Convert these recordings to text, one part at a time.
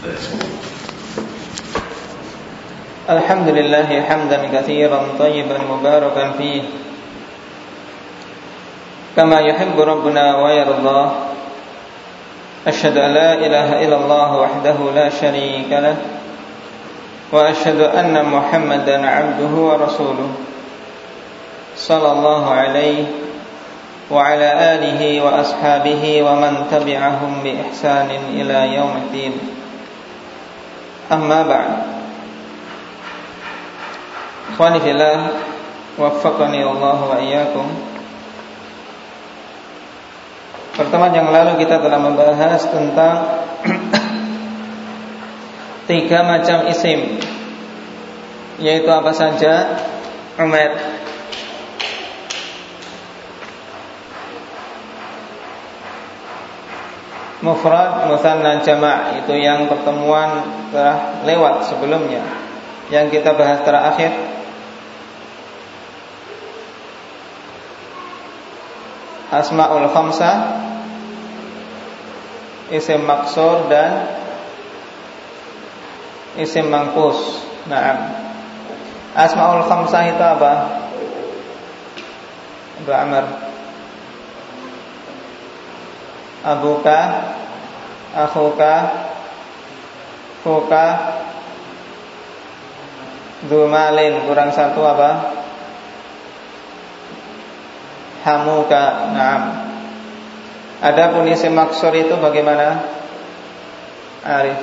Alhamdulillah hamdan katsiran thayyiban mubarakan fihi kama yuhibbu rabbuna wa yarda. Asyhadu an la ilaha illallah wahdahu la syarika lah wa asyhadu anna Muhammadan 'abduhu wa rasuluh sallallahu alaihi wa ala alihi wa ashabihi wa man tabi'ahum bi ihsanin ila yaumiddin. Amma ba'd. Ikhwani fillah, waffaqani Allah wa iyyakum. Pertemuan yang lalu kita telah membahas tentang 3 macam isim, yaitu apa saja? Umar, mufrad, musanna, jama'. Itu yang pertemuan telah lewat sebelumnya. Yang kita bahas terakhir Asma'ul khamsah, isim maksur dan isim mangkus. Naam. Asma'ul khamsah itu apa? Abu Amr. Abuka, akhuka, fuka, dumalin, kurang satu apa? Hamuka. Naam. Adapun isim maksur itu bagaimana? Arif.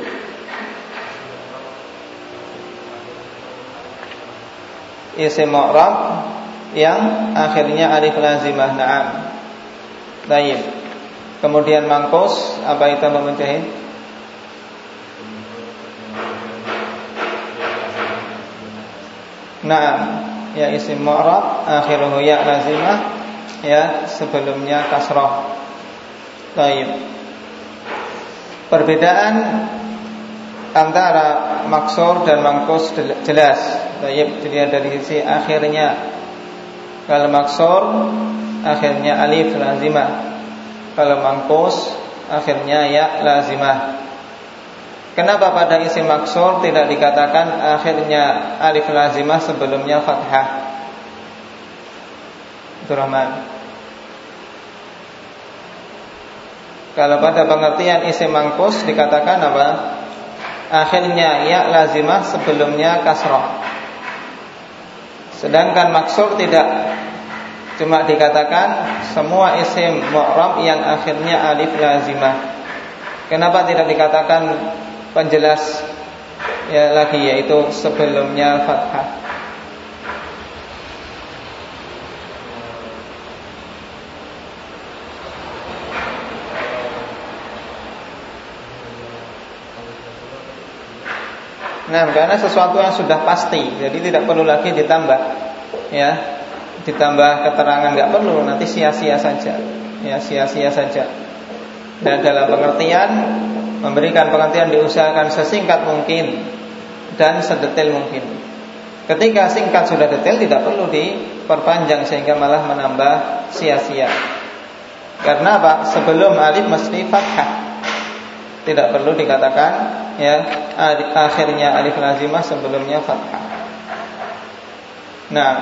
Isim mu'rab yang akhirnya alif lazimah. Naam. Baik. Kemudian mangkus, apa itu Mujahid? Naam. Ya isim mu'rab akhiruhu ya lazimah, ya sebelumnya kasrah. Baik. Perbedaan antara maksur dan mangkus jelas. Baik, dilihat dari sisi akhirnya. Kalau maksur akhirnya alif lazimah, kalau mangkus akhirnya ya lazimah. Kenapa pada isim maksur tidak dikatakan akhirnya alif lazimah sebelumnya fathah? Abdurrahman. Kalau pada pengertian isim mangkus dikatakan apa? Akhirnya ya lazimah sebelumnya kasrah. Sedangkan maksur tidak, cuma dikatakan semua isim mu'rab yang akhirnya alif lazimah. Kenapa tidak dikatakan penjelas ya lagi, yaitu sebelumnya fathah? Nah, karena sesuatu yang sudah pasti, jadi tidak perlu lagi ditambah, ya, ditambah keterangan nggak perlu, nanti sia-sia saja, ya, sia-sia saja. Dan dalam pengertian, memberikan pengertian diusahakan sesingkat mungkin dan sedetail mungkin. Ketika singkat sudah detail, tidak perlu diperpanjang sehingga malah menambah sia-sia. Karena apa? Sebelum alif mesti fathah. Tidak perlu dikatakan ya akhirnya alif lazimah sebelumnya fathah. Nah,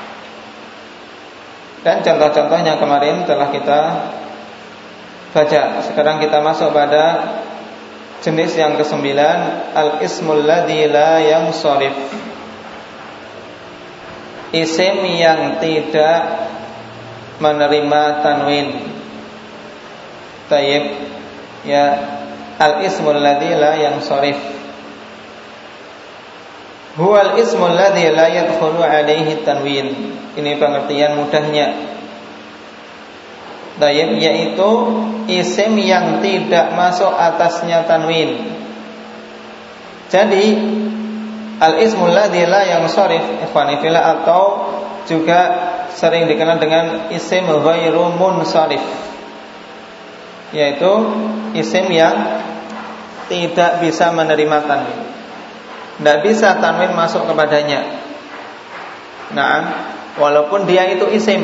dan contoh-contohnya kemarin telah kita baca. Sekarang kita masuk pada jenis yang ke-9, al-ismul ladzi la yansharif. Isim yang tidak menerima tanwin. Tayyib. Ya, al-ismul ladzi la yansharif huwal ismul ladzi la yadkhulu alaihi tanwin. Ini pengertian mudahnya. Tayyib, yaitu isim yang tidak masuk atasnya tanwin. Jadi al-ismul ladzi la yansharif, ikhwani fillah, atau juga sering dikenal dengan isim ghairu munsharif, yaitu isim yang tidak bisa menerima tanwin, tidak bisa tanwin masuk kepadanya. Nah, walaupun dia itu isim,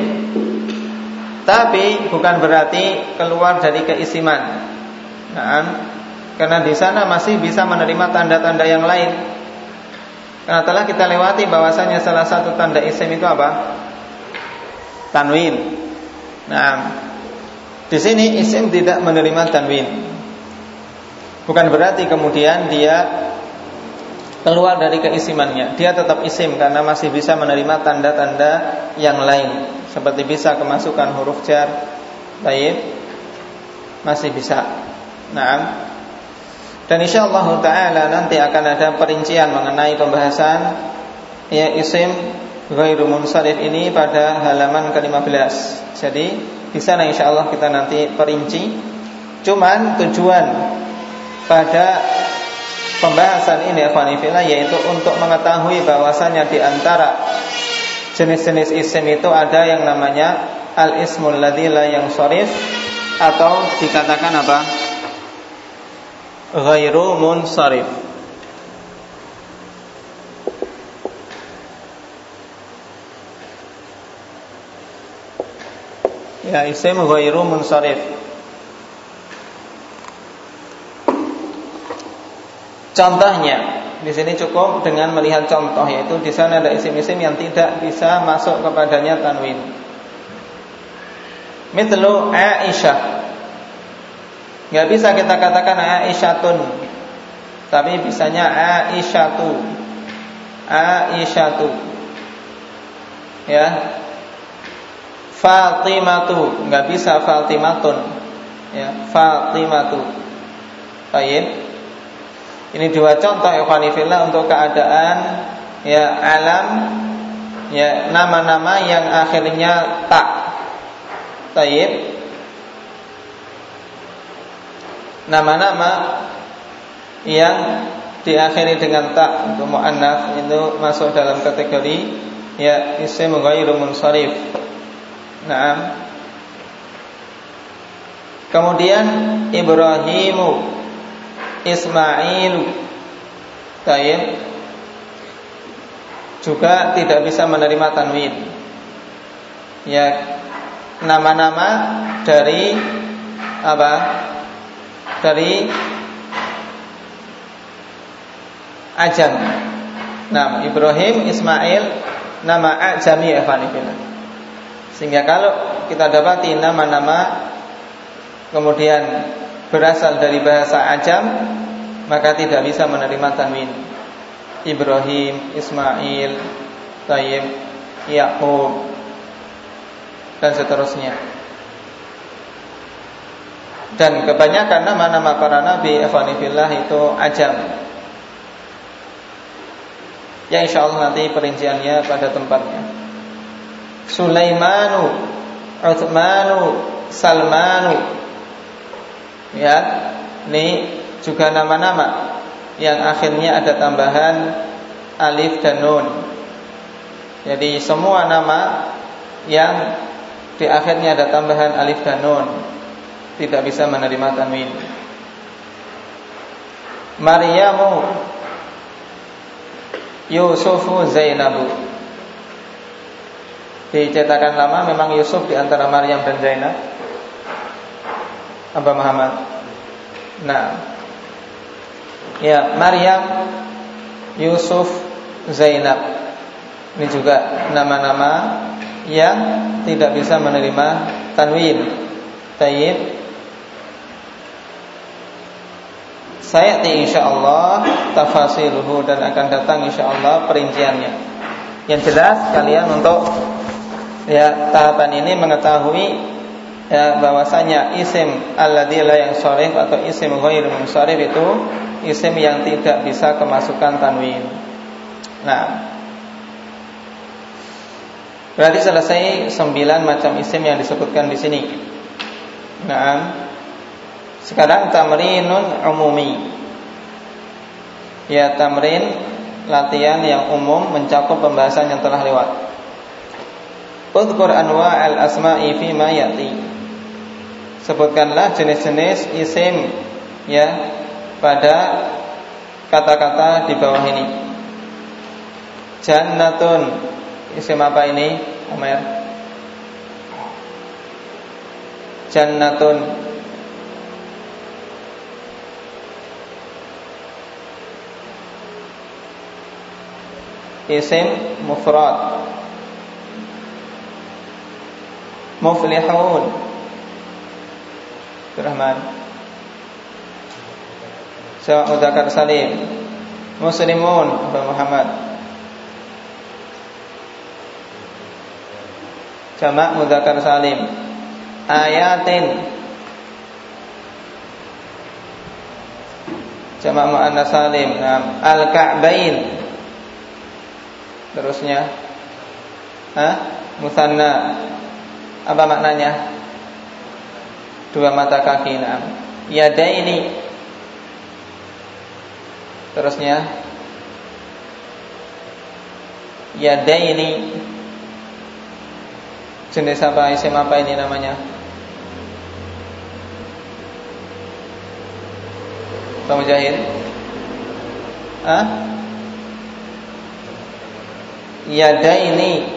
tapi bukan berarti keluar dari keisiman. Nah, Karena di sana masih bisa menerima tanda-tanda yang lain. Karena telah kita lewati bahwasanya salah satu tanda isim itu apa? Tanwin. Nah, di sini isim tidak menerima tanwin. Bukan berarti kemudian dia keluar dari keisimannya. Dia tetap isim karena masih bisa menerima tanda-tanda yang lain. Seperti bisa kemasukan huruf jar, baik, masih bisa. Nah, dan insyaallah ta'ala nanti akan ada perincian mengenai pembahasan ya isim ghairu munsharif ini pada halaman ke-15. Jadi di sana insyaallah kita nanti perinci. Cuman tujuan pada pembahasan ini ikhwani fillah yaitu untuk mengetahui bahwasanya di antara jenis-jenis isim itu ada yang namanya al-ismul ladzi la yansharif atau dikatakan apa? Ghairu munsharif. Ya, isim ghairu munsharif. Contohnya, di sini cukup dengan melihat contoh, yaitu di sana ada isim-isim yang tidak bisa masuk kepadanya tanwin. Mithlu Aisyah. Gak bisa kita katakan Aisyatun, tapi bisanya Aisyatu. Aisyatu. Ya. Fatimatu, gak bisa Fatimatun. Ya, Fatimatu. Baik. Ini dua contoh ikhwani fillah untuk keadaan ya alam ya nama-nama yang akhirnya tak. Baik. Nama-nama yang diakhiri dengan tak untuk muannats itu masuk dalam kategori ya isim ghairu munsharif. Naam. Kemudian Ibrahimu, Ismailu, tayyib, juga tidak bisa menerima tanwin. Ya, nama-nama dari apa? Dari ajam. Nah, Ibrahim, Ismail, nama ajami ya fanifillah. Sehingga kalau kita dapati nama-nama kemudian berasal dari bahasa ajam, maka tidak bisa menerima tanwin. Ibrahim, Ismail, Tayyib, Yaqub, dan seterusnya. Dan kebanyakan nama-nama para nabi ikhwanifillah itu ajam. Ya insyaallah nanti perinciannya pada tempatnya. Sulaimanu, Utsmanu, Salmanu. Ya, ini juga nama-nama yang akhirnya ada tambahan alif dan nun. Jadi semua nama yang di akhirnya ada tambahan alif dan nun tidak bisa menerima tanwin. Maryamu, Yusufu, Zainabu. Di cetakan lama memang Yusuf di antara Maryam dan Zainab. Abah Muhammad. Nah, ya Maryam, Yusuf, Zainab. Ini juga nama-nama yang tidak bisa menerima tanwin. Tayyib. Sayati insyaallah tafasiluhu, dan akan datang insyaallah perinciannya. Yang jelas kalian untuk ya tahapan ini mengetahui ya bahwasanya isim alladzi la yansharif atau isim ghairu munsharif itu isim yang tidak bisa kemasukan tanwin. Nah, berarti selesai 9 macam isim yang disebutkan di sini. Nah, sekarang tamrinun umumi. Ya, tamrin latihan yang umum mencakup pembahasan yang telah lewat. Udhkur anwa' al-asma'i fi ma yati. Sebutkanlah jenis-jenis isim ya pada kata-kata di bawah ini. Jannatun, isim apa ini, Umar? Jannatun. isim mufrad. Muflihun, Rahman. Jamak mudzakkar salim. Muslimun, Muhammad. Jamak mudzakkar salim. Ayatin, jamak muannats salim. Al-Ka'bain. Terusnya musanna. Apa maknanya? Dua mata kaki. Yadaini. Terusnya yadaini. Jenis apa, isim apa ini namanya? Pak Mujahid? Yadaini.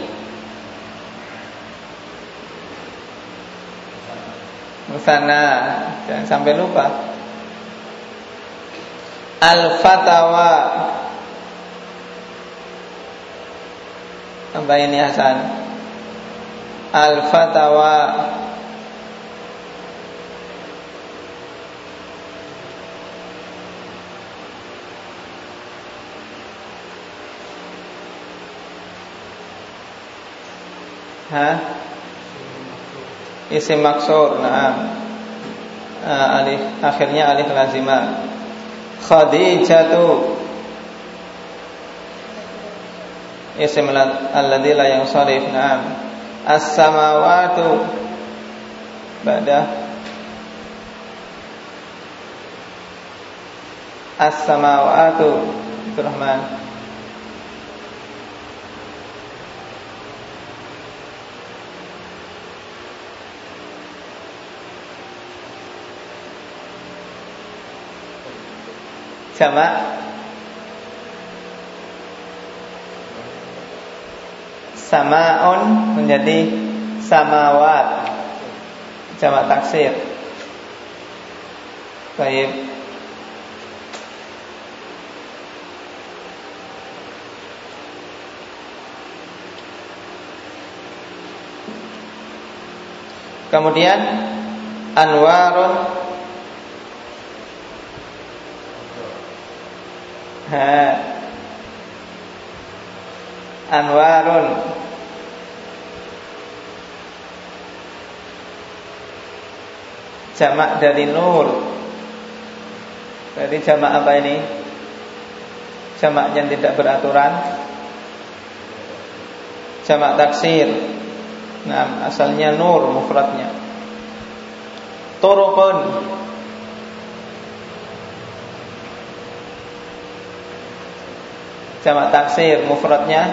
Musanna, jangan sampai lupa. Al-Fatawa. Tambah ini Hasan. Al-Fatawa. Isim maksur. Alif, akhirnya alif lazimah. Khadijatu. Isim alladzi la yansharif. As-samawatu. Ba'da as-samawatu. Rahman. Jamak sama'un menjadi samawat. Jamak taksir. Baik. Kemudian anwarun. Anwarun. Jamak dari nur. Jadi jamak apa ini? Jamak yang tidak beraturan. Jamak taksir. Asalnya nur mufradnya. Turuqun. Jamak taksir mufradnya.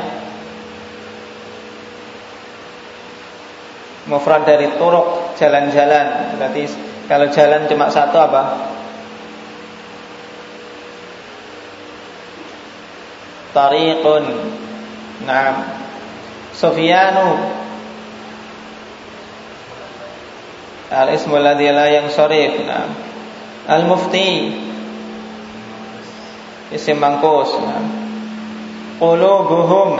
Mufrad dari turuq, jalan-jalan. Berarti kalau jalan cuma satu apa? Tariqun. Sufyanu. Al-ismu alladzi la yansharif. Al-mufti. Isim mangkus. Qulubuhum.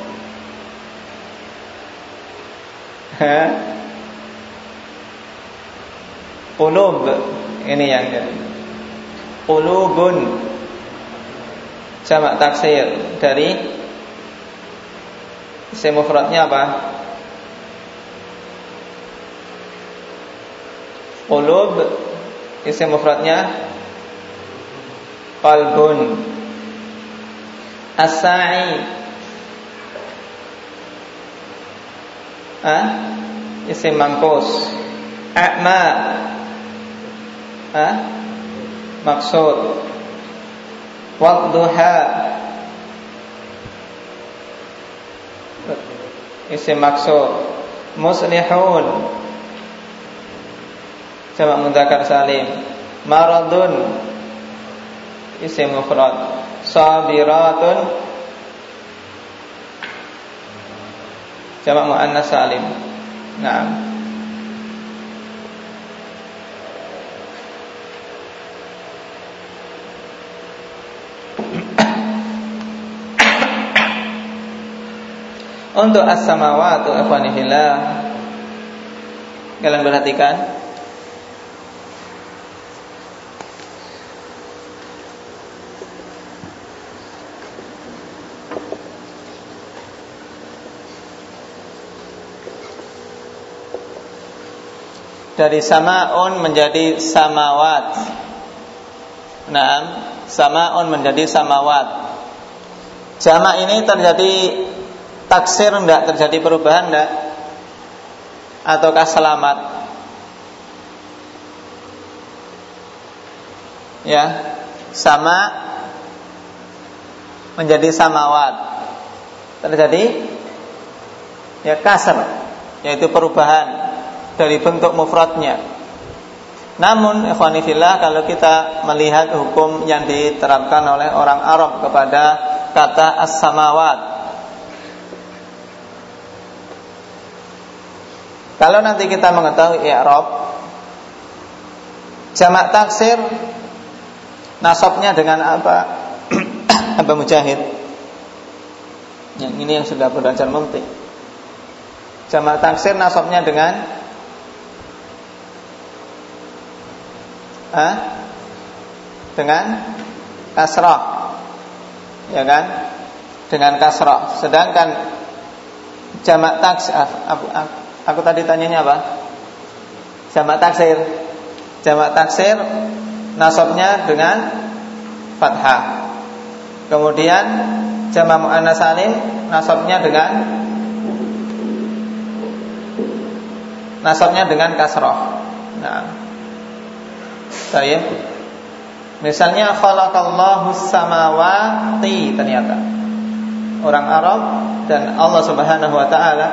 Qulub. Ini yang qulubun. Jamak taksir dari isim mufradnya apa? Qulub. Isim mufradnya qalbun. As-sa'i. Isim mangkus. A'ma. Maksud. Wadduha. Isim maksud. Muslihun. Jamak mudzakkar salim. Maradun. Isim mufrad. Sabiratun. Jamak muannas salim. Untuk as-samawatu ikhwani fillah, kalian perhatikan dari samaun menjadi samawat. Naam, samaun menjadi samawat. Jamak ini terjadi taksir enggak, terjadi perubahan enggak? Ataukah selamat? Ya, sama menjadi samawat. Terjadi ya kasr, yaitu perubahan dari bentuk mufradnya. Namun ikhwani fillah, kalau kita melihat hukum yang diterapkan oleh orang Arab kepada kata as-samawat, kalau nanti kita mengetahui i'rab, jamak taksir nasabnya dengan apa? Apa Mujahid? Yang ini yang sudah belajar mumti. Jamak taksir nasabnya dengan dengan kasrah, ya kan? Dengan kasrah. Sedangkan jamak taksir, aku tadi tanyanya apa? Jamak taksir. Jamak taksir nasabnya dengan fathah. Kemudian jamak muannats salim nasabnya dengan kasrah. Nah, baik. Misalnya khalaqallahu samawati, ternyata orang Arab dan Allah Subhanahu wa taala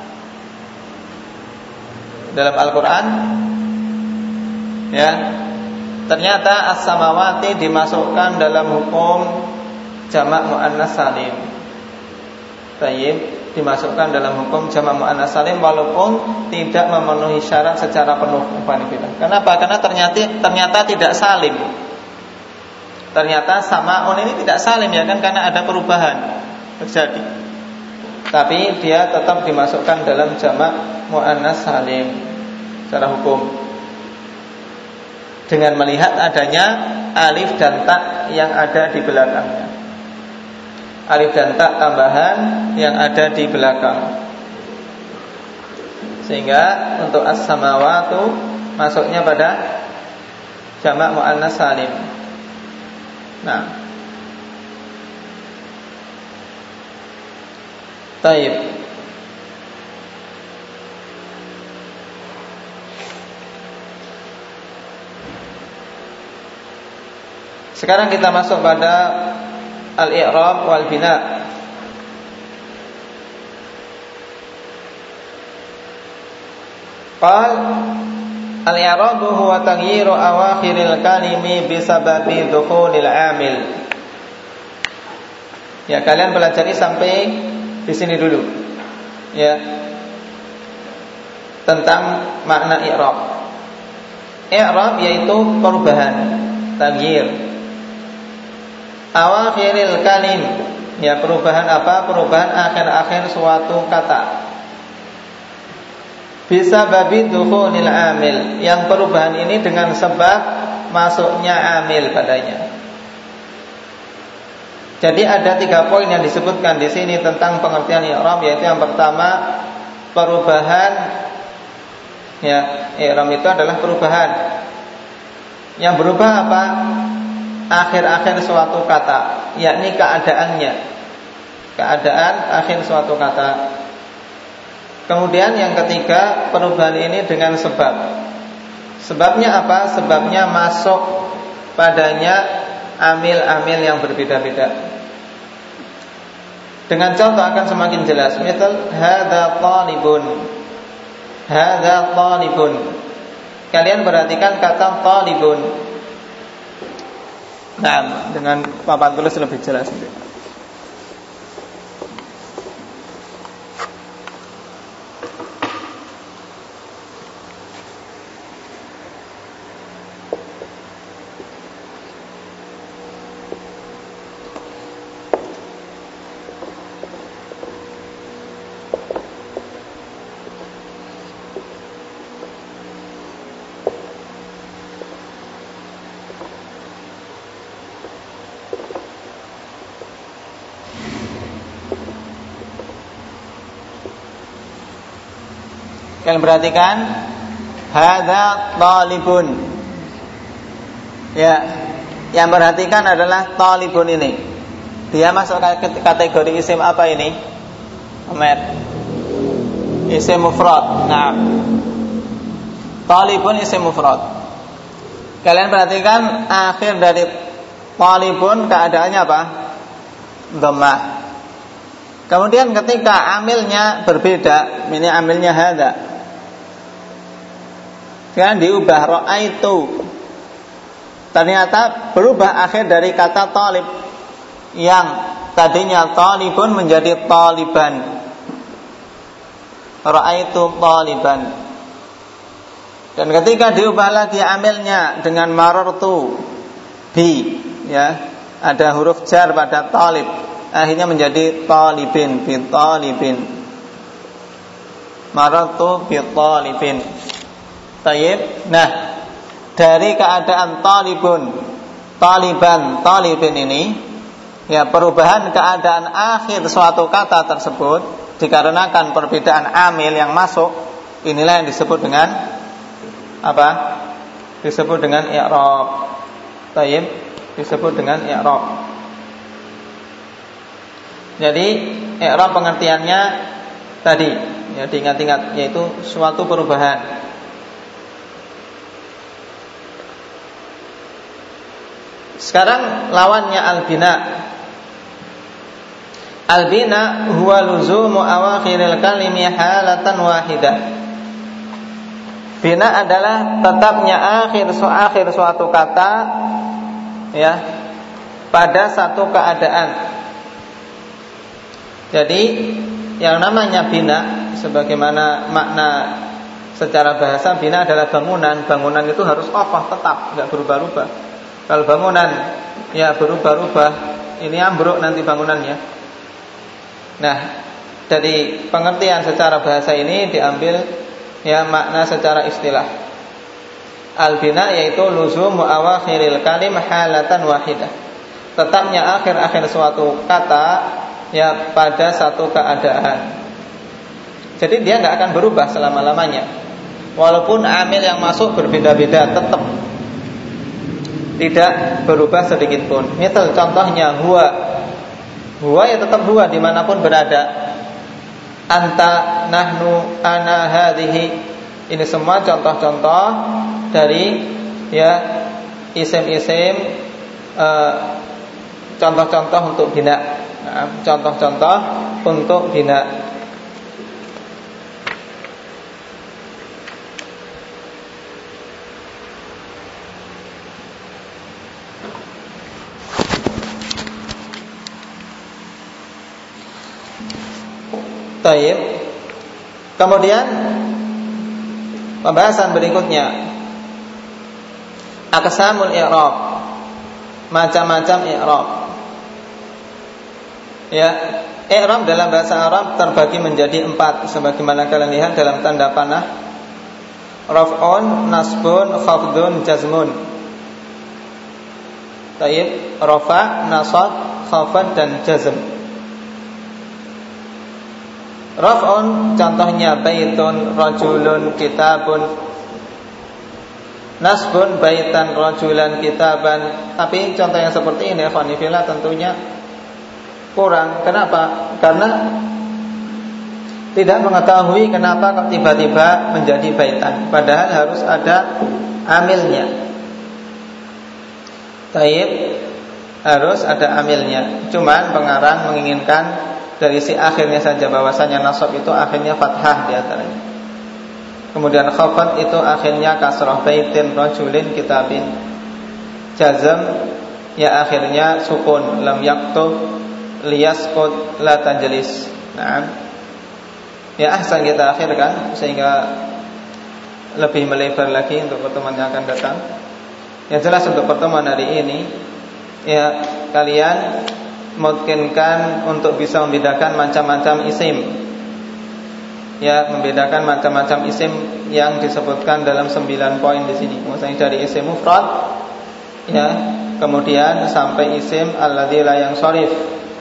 dalam Al-Qur'an, ya, ternyata as-samawati dimasukkan dalam hukum jamak muannats salim. Baik, dimasukkan dalam hukum jamak muannats salim walaupun tidak memenuhi syarat secara penuh. Kenapa? Karena ternyata tidak salim. Ternyata samaun ini tidak salim, ya kan, karena ada perubahan terjadi. Tapi dia tetap dimasukkan dalam jamak muannats salim secara hukum, dengan melihat adanya alif dan ta yang ada di belakangnya. Alif dan ta tambahan yang ada di belakang. Sehingga untuk as-samawatu masuknya pada jamak muannats salim. Nah, taib. Sekarang kita masuk pada al-i'rab wal bina. Qal al-i'rab huwa taghyiru awakhiril kalimi bisababi dukhulil 'amil. Ya, kalian pelajari sampai di sini dulu. Ya. Tentang makna i'rab. I'rab yaitu perubahan, taghyir. Awakhiril kalim, ya, perubahan apa? Perubahan akhir-akhir suatu kata. Bisa babi dukhulil amil, yang perubahan ini dengan sebab masuknya amil padanya. Jadi ada 3 poin yang disebutkan di sini tentang pengertian i'rab, yaitu yang pertama perubahan, ya, i'rab itu adalah perubahan. Yang berubah apa? Akhir-akhir suatu kata, yakni keadaannya. Keadaan akhir suatu kata. Kemudian yang ketiga, perubahan ini dengan sebab. Sebabnya apa? Sebabnya masuk padanya amil-amil yang berbeda-beda. Dengan contoh akan semakin jelas. Misal hadza talibun. Hadza talibun. Kalian perhatikan kata talibun. Nah, dengan papan tulis lebih jelas. Kalian perhatikan, hadza talibun. Ya, yang perhatikan adalah talibun ini. Dia masuk kategori isim apa ini? Ahmad. Isim mufrad. Nah, talibun isim mufrad. Kalian perhatikan akhir dari talibun keadaannya apa? Dhammah. Kemudian ketika amilnya berbeda, ini amilnya hadza, kan diubah ra'aitu. Ternyata berubah akhir dari kata talib, yang tadinya talibun menjadi taliban. Ra'aitu taliban. Dan ketika diubah lagi amilnya dengan marartu bi, ya, ada huruf jar pada talib, akhirnya menjadi talibin, bi talibin. Marartu bi talibin. Tayyib. Nah, dari keadaan talibun, taliban, talibin ini, ya, perubahan keadaan akhir suatu kata tersebut dikarenakan perbedaan amil yang masuk, inilah yang disebut dengan apa? Disebut dengan i'rab. Tayyib, disebut dengan i'rab. Jadi i'rab pengertiannya tadi, ya, diingat-ingat, yaitu suatu perubahan. Sekarang lawannya al-bina. Al-bina huwa luzumu awakhiril kalimi halatan wahidah. Bina adalah tetapnya akhir suatu kata, ya, pada satu keadaan. Jadi yang namanya bina, sebagaimana makna secara bahasa, bina adalah bangunan. Bangunan itu harus kokoh, tetap, tidak berubah-ubah. Kalau bangunan ya berubah-ubah, ini ambruk nanti bangunannya. Nah, dari pengertian secara bahasa ini diambil, ya, makna secara istilah. Al-bina yaitu luzumu awakhiril kalim halatan wahidah. Tetapnya akhir-akhir suatu kata, ya, pada satu keadaan. Jadi dia nggak akan berubah selama-lamanya. Walaupun amil yang masuk berbeda-beda, tetap tidak berubah sedikit pun. Misal contohnya huwa. Huwa ya tetap huwa dimanapun berada. Anta, nahnu, ana, hadhihi. Ini semua contoh-contoh dari, ya, isim-isim, contoh-contoh untuk bina. Nah, contoh-contoh untuk bina. Taib. Kemudian pembahasan berikutnya, aqsamul i'rab, macam-macam i'rab. Ya, i'rab dalam bahasa Arab terbagi menjadi 4, sebagaimana kalian lihat dalam tanda panah. Raf'un, nasbun, khafdun, jazmun. Taib, rafa', nasab, khafad, dan jazm. Raf'un contohnya baitun, rajulun, kitabun. Nasbun, baitan, rajulan, kitaban. Tapi contoh yang seperti ini, ikhwanifillah, tentunya kurang. Kenapa? Karena tidak mengetahui kenapa kok tiba-tiba menjadi baitan, padahal harus ada amilnya. Taib, harus ada amilnya. Cuman pengarang menginginkan dari si akhirnya saja, bahwasanya nasab itu akhirnya fathah di antaranya. Kemudian khafad itu akhirnya kasrah, baitin, rajulin, kitabin. Jazm ya akhirnya sukun, lam yaktub, liyaskut, la tajlis. Nah, ya ahsan kita akhirkan sehingga lebih melebar lagi untuk pertemuan yang akan datang. Yang jelas untuk pertemuan hari ini, ya, kalian mungkinkan untuk bisa membedakan macam-macam isim, ya, membedakan macam-macam isim yang disebutkan dalam 9 poin di sini. Misalnya dari isim mufrad, ya, kemudian sampai isim alladzi la yansharif.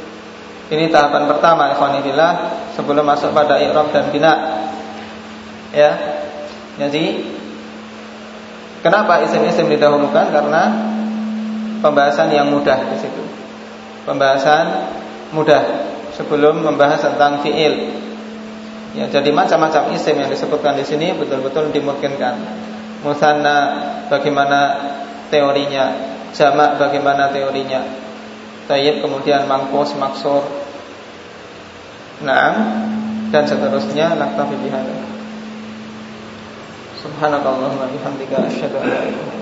Ini tahapan pertama, ikhwanillah, sebelum masuk pada i'rab dan bina. Ya. Jadi kenapa isim-isim didahulukan? Karena pembahasan yang mudah di situ. Pembahasan mudah sebelum membahas tentang fiil. Ya, jadi macam-macam isim yang disebutkan di sini betul-betul dimungkinkan. Musanna bagaimana teorinya, jamak bagaimana teorinya. Tayyib kemudian mangkus, maksur. Naam dan seterusnya. Naktafi bihadza. Subhanakallahumma bihamdika asyhadu an la ilaha illa anta